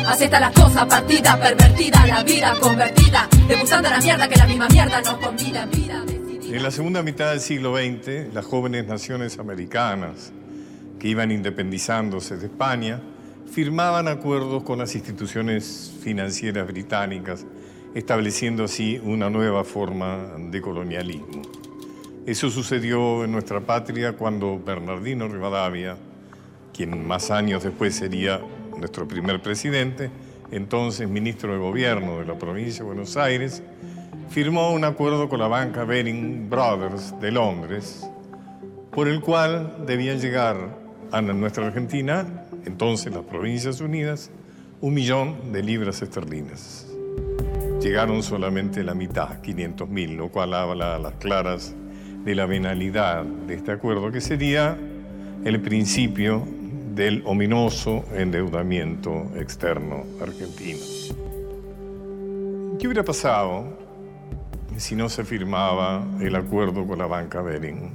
Así está la cosa, partida, pervertida, la vida convertida, degustando la mierda que la misma mierda nos convida. En la segunda mitad del siglo XX, las jóvenes naciones americanas que iban independizándose de España firmaban acuerdos con las instituciones financieras británicas, estableciendo así una nueva forma de colonialismo. Eso sucedió en nuestra patria cuando Bernardino Rivadavia, quien más años después sería nuestro primer presidente, entonces ministro de Gobierno de la provincia de Buenos Aires, firmó un acuerdo con la banca Baring Brothers de Londres, por el cual debían llegar a nuestra Argentina, entonces las Provincias Unidas, 1 millón de libras esterlinas. Llegaron solamente la mitad, 500.000, lo cual habla a las claras de la venalidad de este acuerdo, que sería el principio del ominoso endeudamiento externo argentino. ¿Qué hubiera pasado si no se firmaba el acuerdo con la banca Baring?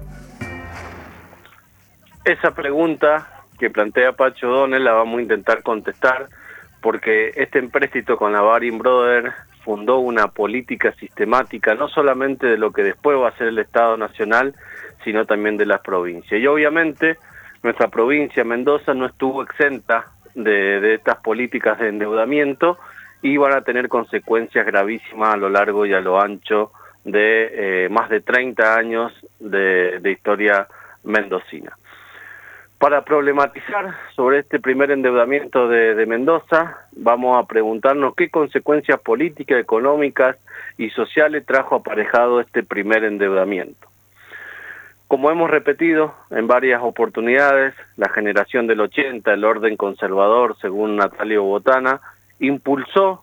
Esa pregunta que plantea Pacho Donel la vamos a intentar contestar, porque este empréstito con la Baring Brothers fundó una política sistemática, no solamente de lo que después va a ser el Estado Nacional, sino también de las provincias. Y obviamente nuestra provincia, Mendoza, no estuvo exenta de estas políticas de endeudamiento y van a tener consecuencias gravísimas a lo largo y a lo ancho de más de 30 años de historia mendocina. Para problematizar sobre este primer endeudamiento de Mendoza, vamos a preguntarnos qué consecuencias políticas, económicas y sociales trajo aparejado este primer endeudamiento. Como hemos repetido en varias oportunidades, la generación del 80, el orden conservador, según Natalio Botana, impulsó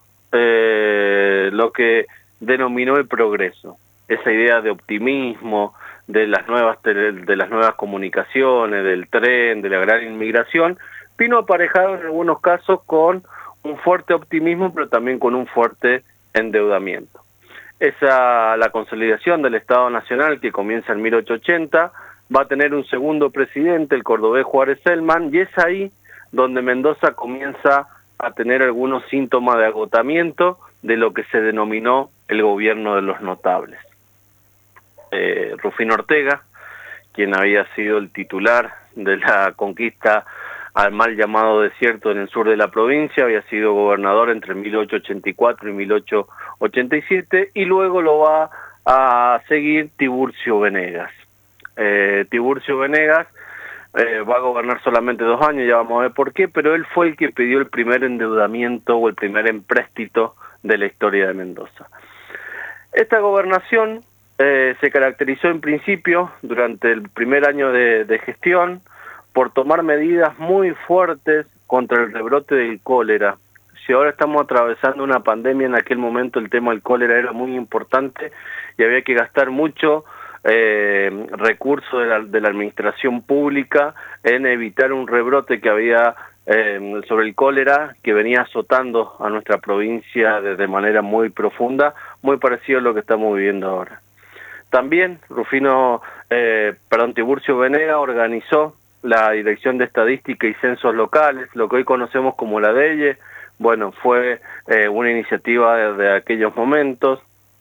lo que denominó el progreso, esa idea de optimismo, de las nuevas comunicaciones, del tren, de la gran inmigración, vino aparejado en algunos casos con un fuerte optimismo, pero también con un fuerte endeudamiento. La consolidación del Estado Nacional, que comienza en 1880, va a tener un segundo presidente, el cordobés Juárez Celman, y es ahí donde Mendoza comienza a tener algunos síntomas de agotamiento de lo que se denominó el gobierno de los notables. Rufino Ortega, quien había sido el titular de la conquista al mal llamado desierto en el sur de la provincia, había sido gobernador entre 1884 y 1887, y luego lo va a seguir Tiburcio Venegas. Tiburcio Venegas va a gobernar solamente 2 años, ya vamos a ver por qué, pero él fue el que pidió el primer endeudamiento o el primer empréstito de la historia de Mendoza. Esta gobernación se caracterizó en principio, durante el primer año de gestión, por tomar medidas muy fuertes contra el rebrote del cólera. Si ahora estamos atravesando una pandemia, en aquel momento el tema del cólera era muy importante y había que gastar mucho recursos de la administración pública en evitar un rebrote que había sobre el cólera, que venía azotando a nuestra provincia de manera muy profunda, muy parecido a lo que estamos viviendo ahora. También Tiburcio Venegas organizó la Dirección de Estadística y Censos Locales, lo que hoy conocemos como la DEIE. Bueno, fue una iniciativa de aquellos momentos,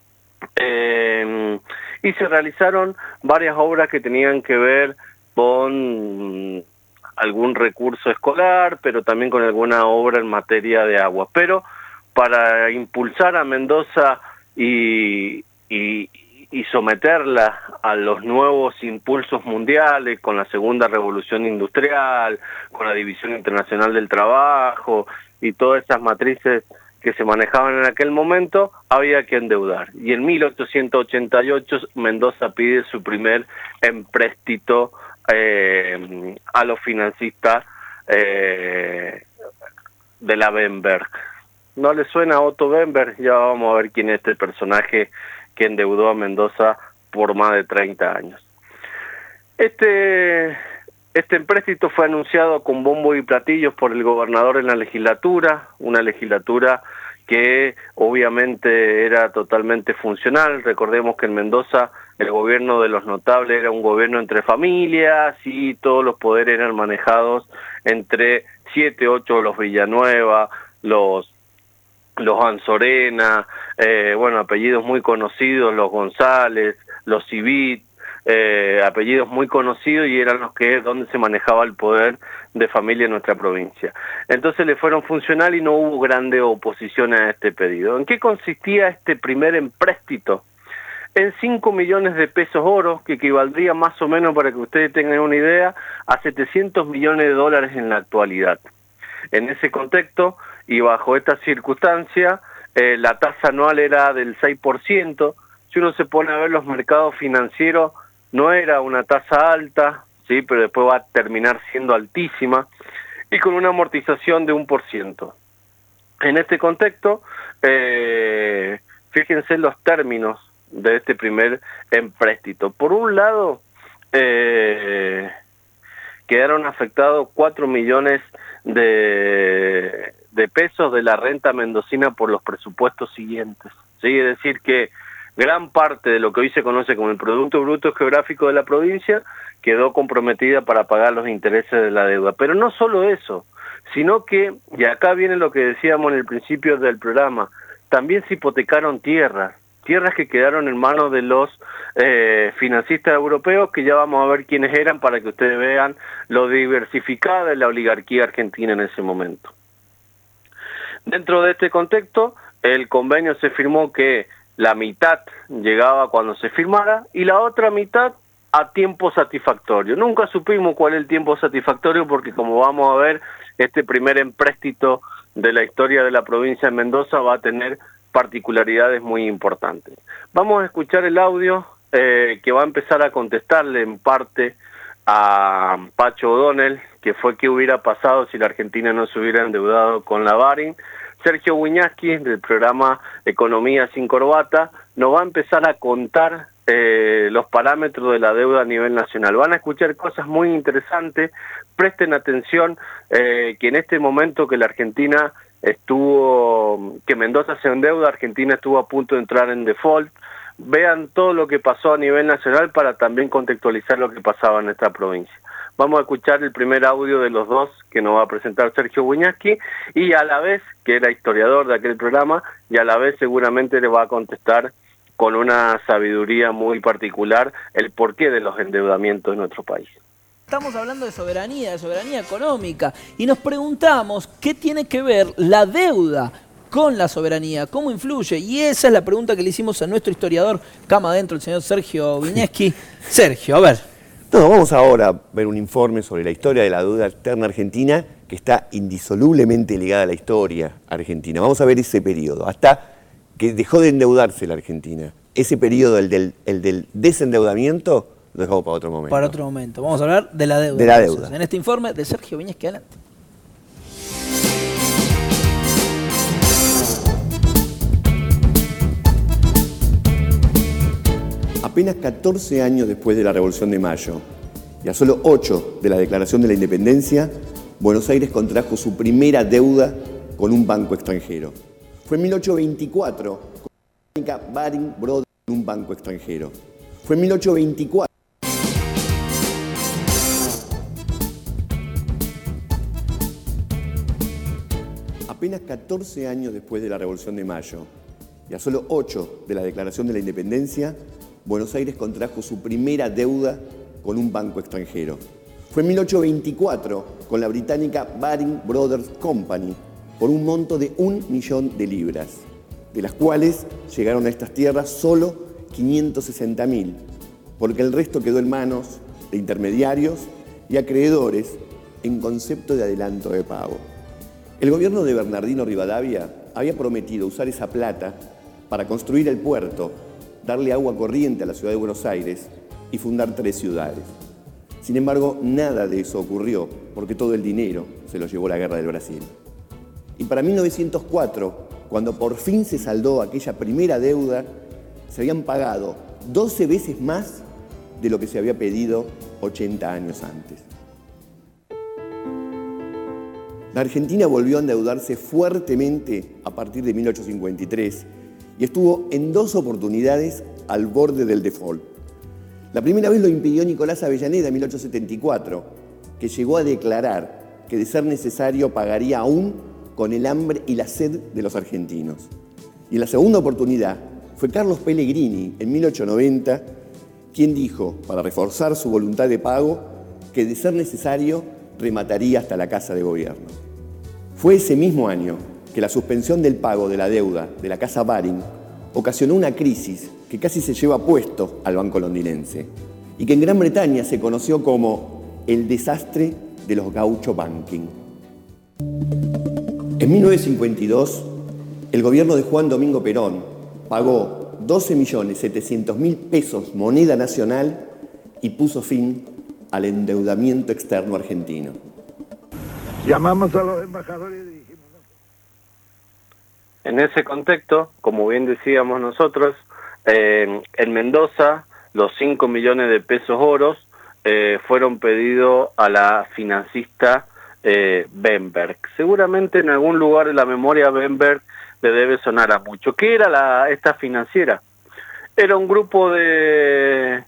y se realizaron varias obras que tenían que ver con algún recurso escolar, pero también con alguna obra en materia de agua. Pero para impulsar a Mendoza y someterla a los nuevos impulsos mundiales, con la segunda revolución industrial, con la división internacional del trabajo y todas esas matrices que se manejaban en aquel momento, había que endeudar. Y en 1888 Mendoza pide su primer empréstito a los financistas de la Bemberg. ¿No le suena a Otto Bemberg? Ya vamos a ver quién es este personaje que endeudó a Mendoza por más de 30 años. Este empréstito fue anunciado con bombo y platillos por el gobernador en la legislatura, una legislatura que obviamente era totalmente funcional. Recordemos que en Mendoza el gobierno de los notables era un gobierno entre familias y todos los poderes eran manejados entre 7, 8 los Villanueva, los Anzorena, bueno, apellidos muy conocidos, los González, los Civit, apellidos muy conocidos, y eran los que donde se manejaba el poder de familia en nuestra provincia. Entonces le fueron funcional y no hubo grande oposición a este pedido. ¿En qué consistía este primer empréstito? En 5 millones de pesos oro, que equivaldría más o menos, para que ustedes tengan una idea, a 700 millones de dólares en la actualidad. En ese contexto y bajo esta circunstancia, la tasa anual era del 6%. Si uno se pone a ver los mercados financieros, no era una tasa alta, sí, pero después va a terminar siendo altísima, y con una amortización de 1%. En este contexto, fíjense los términos de este primer empréstito. Por un lado, quedaron afectados 4 millones de pesos de la renta mendocina por los presupuestos siguientes, ¿sí? Es decir, que gran parte de lo que hoy se conoce como el Producto Bruto Geográfico de la provincia quedó comprometida para pagar los intereses de la deuda. Pero no solo eso, sino que, y acá viene lo que decíamos en el principio del programa, también se hipotecaron tierras que quedaron en manos de los financistas europeos, que ya vamos a ver quiénes eran para que ustedes vean lo diversificada de la oligarquía argentina en ese momento. Dentro de este contexto, el convenio se firmó que la mitad llegaba cuando se firmara y la otra mitad a tiempo satisfactorio. Nunca supimos cuál es el tiempo satisfactorio, porque como vamos a ver, este primer empréstito de la historia de la provincia de Mendoza va a tener particularidades muy importantes. Vamos a escuchar el audio que va a empezar a contestarle en parte a Pacho O'Donnell, que fue qué hubiera pasado si la Argentina no se hubiera endeudado con la Baring. Sergio Wiñaski, del programa Economía sin Corbata, nos va a empezar a contar los parámetros de la deuda a nivel nacional. Van a escuchar cosas muy interesantes. Presten atención que en este momento que la Argentina que Mendoza se endeuda, Argentina estuvo a punto de entrar en default. Vean todo lo que pasó a nivel nacional para también contextualizar lo que pasaba en esta provincia. Vamos a escuchar el primer audio de los dos que nos va a presentar Sergio Wiñaski, y a la vez, que era historiador de aquel programa, y a la vez seguramente le va a contestar con una sabiduría muy particular el porqué de los endeudamientos en nuestro país. Estamos hablando de soberanía económica, y nos preguntamos qué tiene que ver la deuda con la soberanía, cómo influye, y esa es la pregunta que le hicimos a nuestro historiador cama adentro, el señor Sergio Wiñaski. Sergio, a ver. No, vamos ahora a ver un informe sobre la historia de la deuda externa argentina, que está indisolublemente ligada a la historia argentina. Vamos a ver ese periodo, hasta que dejó de endeudarse la Argentina. Ese periodo, el del desendeudamiento, lo dejamos para otro momento. Para otro momento. Vamos a hablar de la deuda. De la deuda. En este informe de Sergio Wiñaski, adelante. Apenas 14 años después de la Revolución de Mayo y a solo 8 de la Declaración de la Independencia, Buenos Aires contrajo su primera deuda con un banco extranjero. Fue en 1824 con la británica Baring Brothers, un banco extranjero. Fue en 1824. Apenas 14 años después de la Revolución de Mayo y a solo 8 de la Declaración de la Independencia, Buenos Aires contrajo su primera deuda con un banco extranjero. Fue en 1824 con la británica Baring Brothers Company por un monto de 1 millón de libras, de las cuales llegaron a estas tierras solo 560.000, porque el resto quedó en manos de intermediarios y acreedores en concepto de adelanto de pago. El gobierno de Bernardino Rivadavia había prometido usar esa plata para construir el puerto, darle agua corriente a la ciudad de Buenos Aires y fundar 3 ciudades. Sin embargo, nada de eso ocurrió, porque todo el dinero se lo llevó la Guerra del Brasil. Y para 1904, cuando por fin se saldó aquella primera deuda, se habían pagado 12 veces más de lo que se había pedido 80 años antes. La Argentina volvió a endeudarse fuertemente a partir de 1853 y estuvo en 2 oportunidades al borde del default. La primera vez lo impidió Nicolás Avellaneda en 1874, que llegó a declarar que de ser necesario pagaría aún con el hambre y la sed de los argentinos. Y en la segunda oportunidad fue Carlos Pellegrini, en 1890, quien dijo, para reforzar su voluntad de pago, que de ser necesario remataría hasta la Casa de Gobierno. Fue ese mismo año que la suspensión del pago de la deuda de la Casa Baring ocasionó una crisis que casi se lleva puesto al banco londinense y que en Gran Bretaña se conoció como el desastre de los gaucho banking. En 1952, el gobierno de Juan Domingo Perón pagó 12.700.000 pesos moneda nacional y puso fin al endeudamiento externo argentino. Llamamos a los embajadores y dijimos... En ese contexto, como bien decíamos nosotros, en Mendoza los 5 millones de pesos oros fueron pedidos a la financista Bemberg. Seguramente en algún lugar de la memoria Bemberg le debe sonar a mucho. ¿Qué era esta financiera? Era un grupo de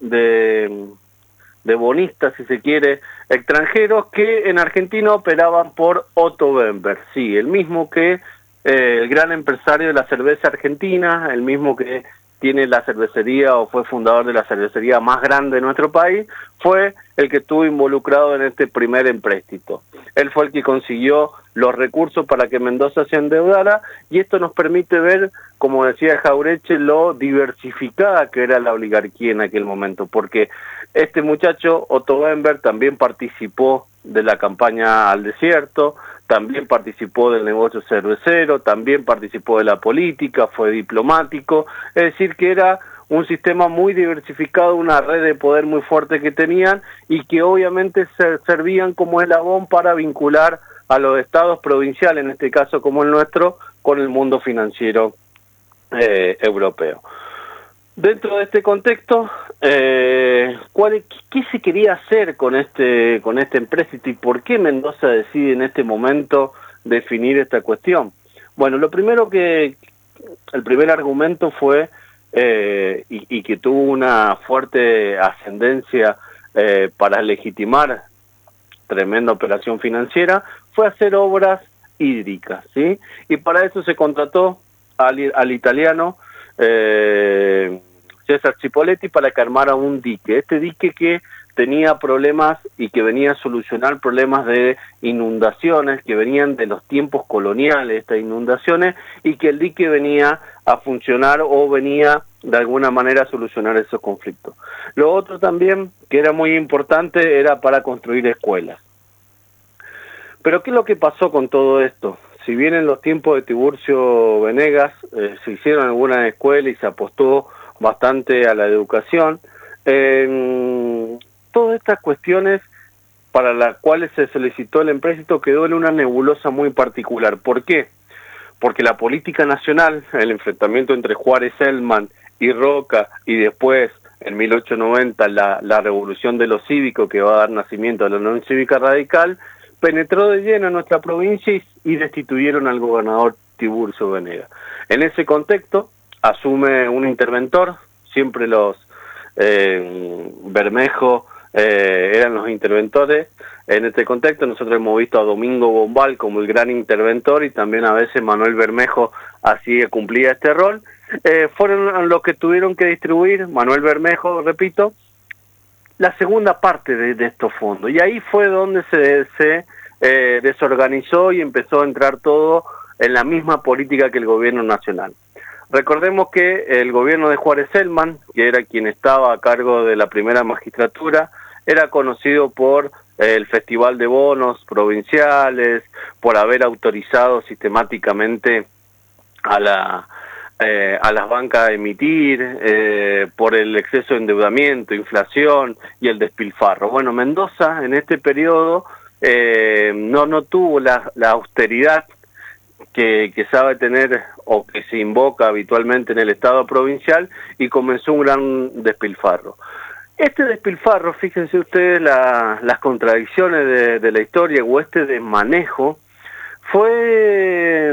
bonistas, si se quiere, extranjeros que en Argentina operaban por Otto Bemberg. Sí, el mismo que el gran empresario de la cerveza argentina, el mismo que tiene la cervecería o fue fundador de la cervecería más grande de nuestro país, fue el que estuvo involucrado en este primer empréstito. Él fue el que consiguió los recursos para que Mendoza se endeudara, y esto nos permite ver, como decía Jauretche, lo diversificada que era la oligarquía en aquel momento, porque este muchacho, Otto Bemberg, también participó de la campaña al desierto, también participó del negocio cervecero, también participó de la política, fue diplomático, es decir, que era un sistema muy diversificado, una red de poder muy fuerte que tenían y que obviamente servían como eslabón para vincular a los estados provinciales, en este caso como el nuestro, con el mundo financiero europeo. Dentro de este contexto, ¿qué se quería hacer con este empréstito y por qué Mendoza decide en este momento definir esta cuestión? Bueno, el primer argumento fue, y que tuvo una fuerte ascendencia para legitimar tremenda operación financiera, fue hacer obras hídricas, ¿sí? Y para eso se contrató al italiano César Cipoletti para que armara un dique. Este dique que tenía problemas y que venía a solucionar problemas de inundaciones que venían de los tiempos coloniales, estas inundaciones, y que el dique venía a funcionar o venía de alguna manera a solucionar esos conflictos. Lo otro también, que era muy importante, era para construir escuelas. Pero ¿qué es lo que pasó con todo esto? Si bien en los tiempos de Tiburcio Venegas se hicieron algunas escuelas y se apostó bastante a la educación, todas estas cuestiones para las cuales se solicitó el empréstito quedó en una nebulosa muy particular. ¿Por qué? Porque la política nacional, el enfrentamiento entre Juárez Selman y Roca, y después, en 1890, la revolución de los cívicos que va a dar nacimiento a la Unión Cívica Radical, penetró de lleno en nuestra provincia y destituyeron al gobernador Tiburcio Venegas. En ese contexto asume un interventor, siempre los Bermejo eran los interventores. En este contexto nosotros hemos visto a Domingo Bombal como el gran interventor y también a veces Manuel Bermejo así cumplía este rol. Fueron los que tuvieron que distribuir, Manuel Bermejo, repito, la segunda parte de estos fondos, y ahí fue donde se desorganizó y empezó a entrar todo en la misma política que el gobierno nacional. Recordemos que el gobierno de Juárez Selman, que era quien estaba a cargo de la primera magistratura, era conocido por el Festival de Bonos provinciales, por haber autorizado sistemáticamente a las bancas a emitir, por el exceso de endeudamiento, inflación y el despilfarro. Bueno, Mendoza en este periodo no tuvo la austeridad que sabe tener o que se invoca habitualmente en el Estado provincial, y comenzó un gran despilfarro. Este despilfarro, fíjense ustedes las contradicciones de la historia, o este desmanejo, fue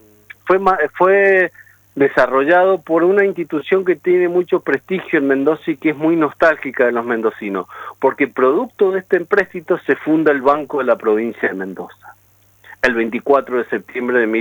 desarrollado por una institución que tiene mucho prestigio en Mendoza y que es muy nostálgica de los mendocinos, porque producto de este empréstito se funda el Banco de la Provincia de Mendoza. el 24 de septiembre de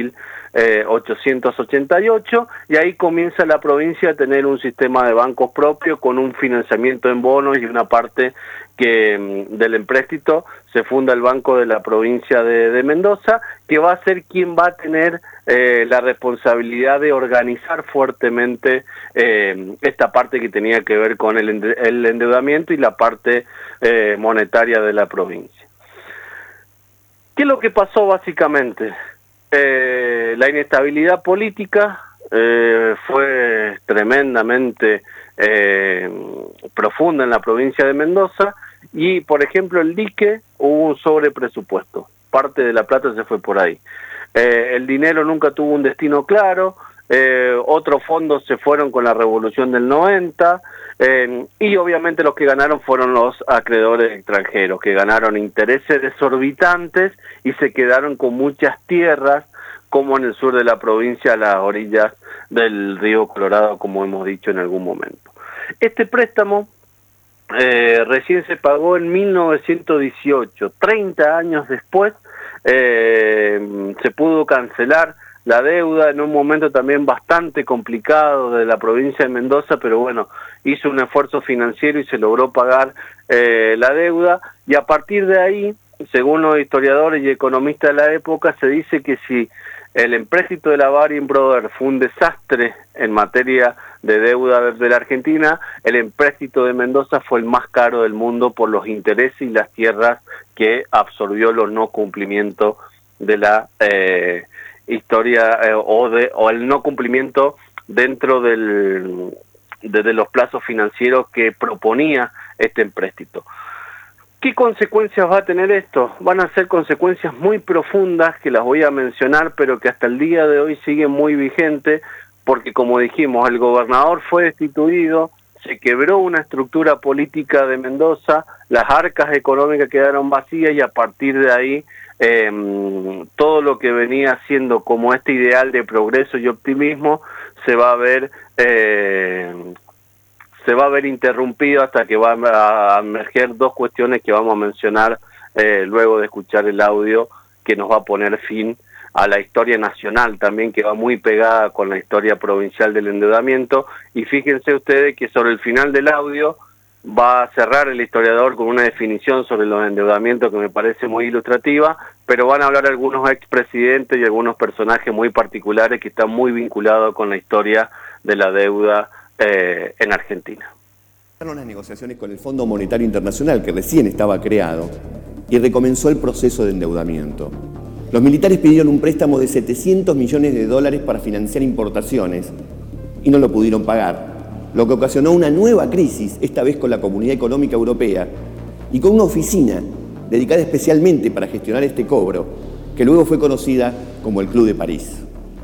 1888, y ahí comienza la provincia a tener un sistema de bancos propio con un financiamiento en bonos, y una parte del empréstito se funda el Banco de la provincia de Mendoza, que va a ser quien va a tener la responsabilidad de organizar fuertemente esta parte que tenía que ver con el endeudamiento y la parte monetaria de la provincia. ¿Qué es lo que pasó básicamente? La inestabilidad política fue tremendamente profunda en la provincia de Mendoza, y por ejemplo el dique, hubo un sobrepresupuesto, parte de la plata se fue por ahí, el dinero nunca tuvo un destino claro, otros fondos se fueron con la revolución del 90, y obviamente los que ganaron fueron los acreedores extranjeros, que ganaron intereses desorbitantes y se quedaron con muchas tierras, como en el sur de la provincia, a las orillas del río Colorado, como hemos dicho en algún momento. Este préstamo recién se pagó en 1918, 30 años después se pudo cancelar la deuda en un momento también bastante complicado de la provincia de Mendoza, pero bueno, hizo un esfuerzo financiero y se logró pagar la deuda, y a partir de ahí, según los historiadores y economistas de la época, se dice que si el empréstito de la Baring Brothers fue un desastre en materia de deuda de la Argentina, el empréstito de Mendoza fue el más caro del mundo por los intereses y las tierras que absorbió los no cumplimientos de la historia o el no cumplimiento dentro de los plazos financieros que proponía este empréstito. ¿Qué consecuencias va a tener esto? Van a ser consecuencias muy profundas que las voy a mencionar, pero que hasta el día de hoy siguen muy vigentes, porque como dijimos, el gobernador fue destituido, se quebró una estructura política de Mendoza, las arcas económicas quedaron vacías, y a partir de ahí todo lo que venía siendo como este ideal de progreso y optimismo se va a ver interrumpido, hasta que va a emerger dos cuestiones que vamos a mencionar luego de escuchar el audio, que nos va a poner fin a la historia nacional también, que va muy pegada con la historia provincial del endeudamiento. Y fíjense ustedes que sobre el final del audio va a cerrar el historiador con una definición sobre los endeudamientos que me parece muy ilustrativa, pero van a hablar algunos expresidentes y algunos personajes muy particulares que están muy vinculados con la historia de la deuda en Argentina. Las negociaciones con el Fondo Monetario Internacional, que recién estaba creado, y recomenzó el proceso de endeudamiento. Los militares pidieron un préstamo de $700 millones para financiar importaciones y no lo pudieron pagar, lo que ocasionó una nueva crisis, esta vez con la Comunidad Económica Europea y con una oficina dedicada especialmente para gestionar este cobro, que luego fue conocida como el Club de París.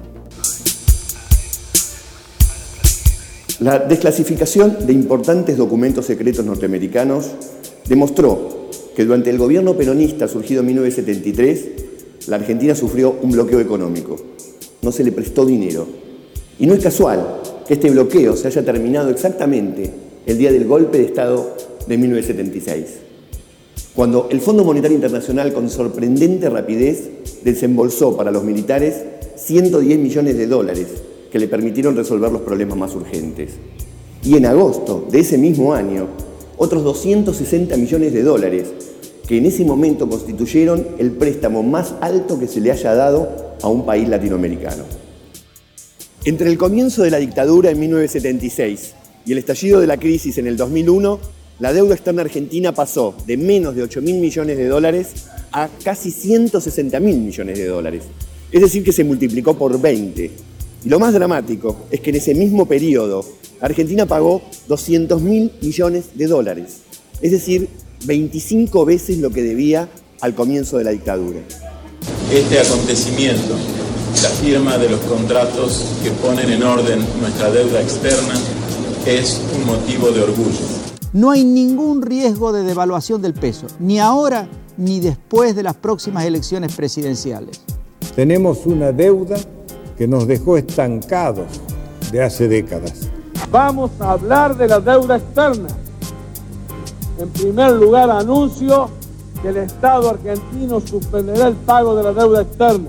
La desclasificación de importantes documentos secretos norteamericanos demostró que durante el gobierno peronista surgido en 1973, la Argentina sufrió un bloqueo económico. No se le prestó dinero. Y no es casual que este bloqueo se haya terminado exactamente el día del golpe de Estado de 1976, cuando el Fondo Monetario Internacional, con sorprendente rapidez, desembolsó para los militares $110 millones que le permitieron resolver los problemas más urgentes. Y en agosto de ese mismo año, otros $260 millones, que en ese momento constituyeron el préstamo más alto que se le haya dado a un país latinoamericano. Entre el comienzo de la dictadura en 1976 y el estallido de la crisis en el 2001, la deuda externa argentina pasó de menos de $8.000 millones a casi $160.000 millones. Es decir, que se multiplicó por 20. Y lo más dramático es que en ese mismo periodo, Argentina pagó $200.000 millones, es decir, 25 veces lo que debía al comienzo de la dictadura. Este acontecimiento, la firma de los contratos que ponen en orden nuestra deuda externa, es un motivo de orgullo. No hay ningún riesgo de devaluación del peso, ni ahora ni después de las próximas elecciones presidenciales. Tenemos una deuda que nos dejó estancados de hace décadas. Vamos a hablar de la deuda externa. En primer lugar, anuncio que el Estado argentino suspenderá el pago de la deuda externa.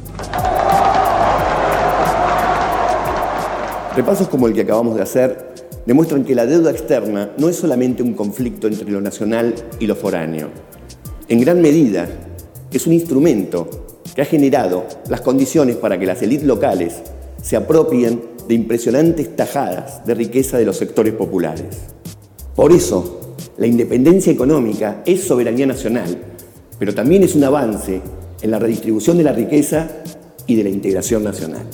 Repasos como el que acabamos de hacer demuestran que la deuda externa no es solamente un conflicto entre lo nacional y lo foráneo. En gran medida, es un instrumento que ha generado las condiciones para que las élites locales se apropien de impresionantes tajadas de riqueza de los sectores populares. Por eso, la independencia económica es soberanía nacional, pero también es un avance en la redistribución de la riqueza y de la integración nacional.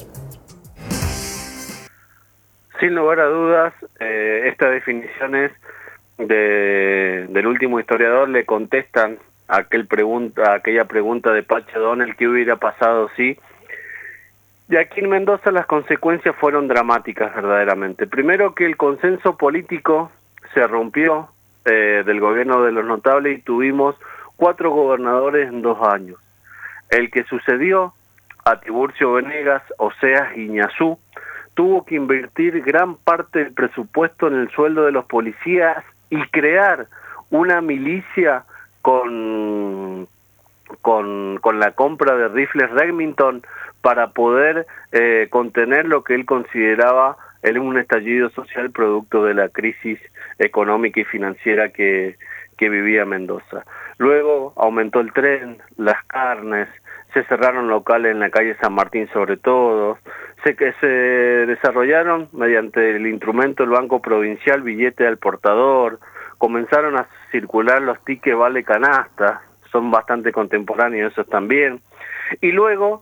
Sin lugar a dudas, estas definiciones del último historiador le contestan a aquella pregunta de Pacho Donel, ¿qué hubiera pasado si? Y aquí en Mendoza las consecuencias fueron dramáticas verdaderamente. Primero, que el consenso político se rompió del gobierno de los notables y tuvimos 4 gobernadores en 2 años. El que sucedió a Tiburcio Venegas, Oseas Guiñazú, tuvo que invertir gran parte del presupuesto en el sueldo de los policías y crear una milicia con la compra de rifles Remington para poder contener lo que él consideraba un estallido social producto de la crisis económica y financiera que vivía Mendoza. Luego aumentó el tren, las carnes, se cerraron locales en la calle San Martín sobre todo, se desarrollaron mediante el instrumento del Banco Provincial billete al portador, comenzaron a circular los tickets vale canasta, son bastante contemporáneos esos también, y luego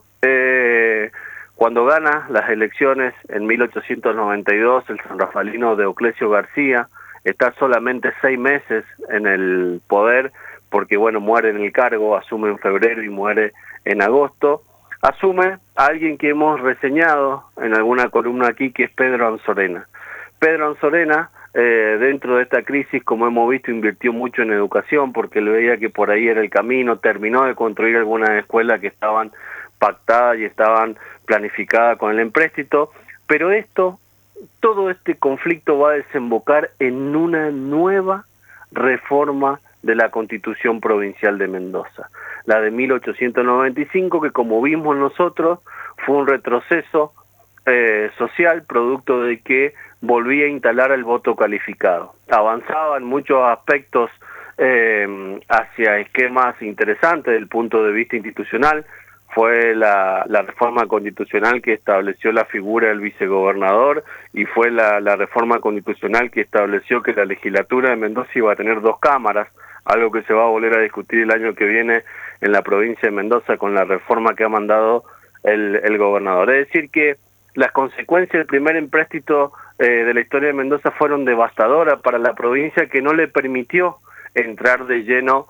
cuando gana las elecciones en 1892 el sanrafaelino Deoclesio García, está solamente 6 meses en el poder, porque bueno, muere en el cargo, asume en febrero y muere en agosto, asume a alguien que hemos reseñado en alguna columna aquí, que es Pedro Anzorena. Pedro Anzorena, dentro de esta crisis, como hemos visto, invirtió mucho en educación, porque le veía que por ahí era el camino, terminó de construir algunas escuelas que estaban pactadas y estaban planificadas con el empréstito, pero todo este conflicto va a desembocar en una nueva reforma de la Constitución Provincial de Mendoza, la de 1895, que como vimos nosotros fue un retroceso social producto de que volvía a instalar el voto calificado. Avanzaba en muchos aspectos hacia esquemas interesantes desde el punto de vista institucional. Fue la reforma constitucional que estableció la figura del vicegobernador y fue la reforma constitucional que estableció que la legislatura de Mendoza iba a tener 2 cámaras, algo que se va a volver a discutir el año que viene en la provincia de Mendoza con la reforma que ha mandado el gobernador. Es decir, que las consecuencias del primer empréstito de la historia de Mendoza fueron devastadoras para la provincia, que no le permitió entrar de lleno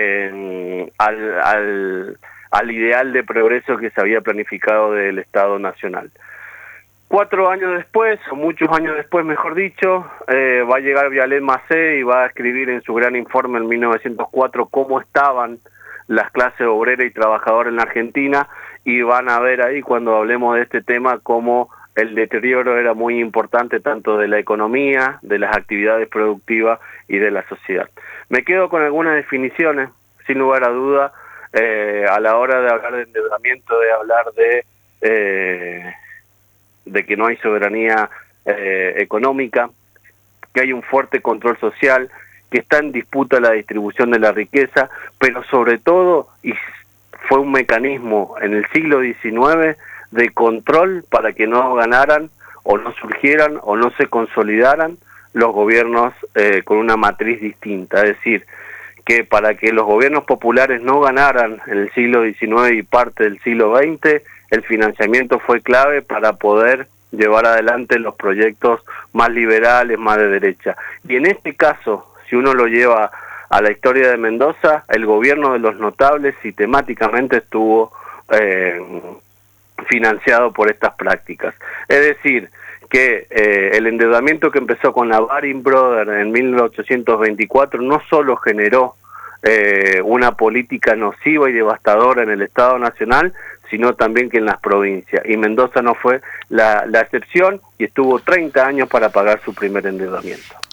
al ideal de progreso que se había planificado del Estado Nacional. 4 años después, o muchos años después, mejor dicho, va a llegar Vialet Macé y va a escribir en su gran informe en 1904 cómo estaban las clases obreras y trabajadoras en la Argentina, y van a ver ahí, cuando hablemos de este tema, cómo el deterioro era muy importante tanto de la economía, de las actividades productivas y de la sociedad. Me quedo con algunas definiciones, sin lugar a duda, a la hora de hablar de endeudamiento, de hablar de que no hay soberanía económica, que hay un fuerte control social, que está en disputa la distribución de la riqueza, pero sobre todo, y fue un mecanismo en el siglo XIX de control para que no ganaran o no surgieran o no se consolidaran los gobiernos con una matriz distinta. Es decir, que para que los gobiernos populares no ganaran en el siglo XIX y parte del siglo XX, el financiamiento fue clave para poder llevar adelante los proyectos más liberales, más de derecha. Y en este caso, si uno lo lleva a la historia de Mendoza, el gobierno de los notables sistemáticamente estuvo financiado por estas prácticas. Es decir, que el endeudamiento que empezó con la Baring Brothers en 1824 no solo generó una política nociva y devastadora en el Estado Nacional, sino también que en las provincias. Y Mendoza no fue la excepción y estuvo 30 años para pagar su primer endeudamiento.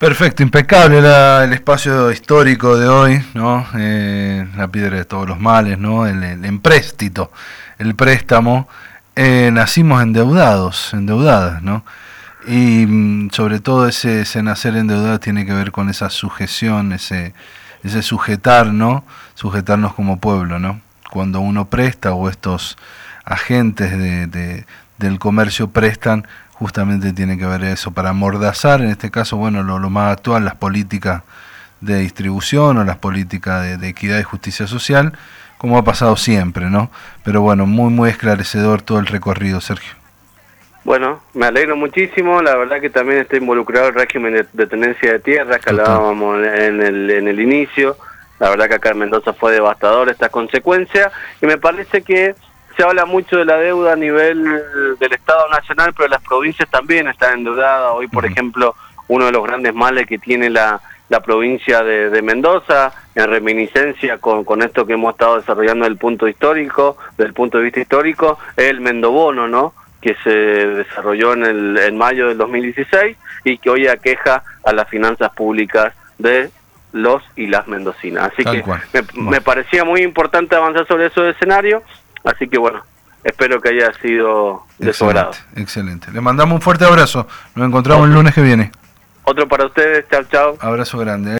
Perfecto, impecable el espacio histórico de hoy, ¿no? La piedra de todos los males, ¿no? El empréstito, el préstamo. Nacimos endeudadas, ¿no? Y sobre todo ese nacer endeudado tiene que ver con esa sujeción, ese sujetar, ¿no? Sujetarnos como pueblo, ¿no? Cuando uno presta o estos agentes del comercio prestan, justamente tiene que ver eso, para amordazar, en este caso, bueno, lo más actual, las políticas de distribución o las políticas de equidad y justicia social, como ha pasado siempre, ¿no? Pero bueno, muy esclarecedor todo el recorrido, Sergio. Bueno, me alegro muchísimo, la verdad que también está involucrado el régimen de tenencia de tierras que hablábamos en el inicio. La verdad que acá en Mendoza fue devastador esta consecuencia, y me parece que se habla mucho de la deuda a nivel del Estado Nacional, pero las provincias también están endeudadas. Hoy, por ejemplo, uno de los grandes males que tiene la provincia de Mendoza, en reminiscencia con esto que hemos estado desarrollando desde el punto de vista histórico, es el Mendobono, ¿no?, que se desarrolló en mayo del 2016 y que hoy aqueja a las finanzas públicas de los y las mendocinas. Así que me parecía muy importante avanzar sobre esos escenarios. Así que bueno, espero que haya sido de su agrado. Excelente. Le mandamos un fuerte abrazo. Nos encontramos el lunes que viene. Otro para ustedes. Chao, chao. Abrazo grande.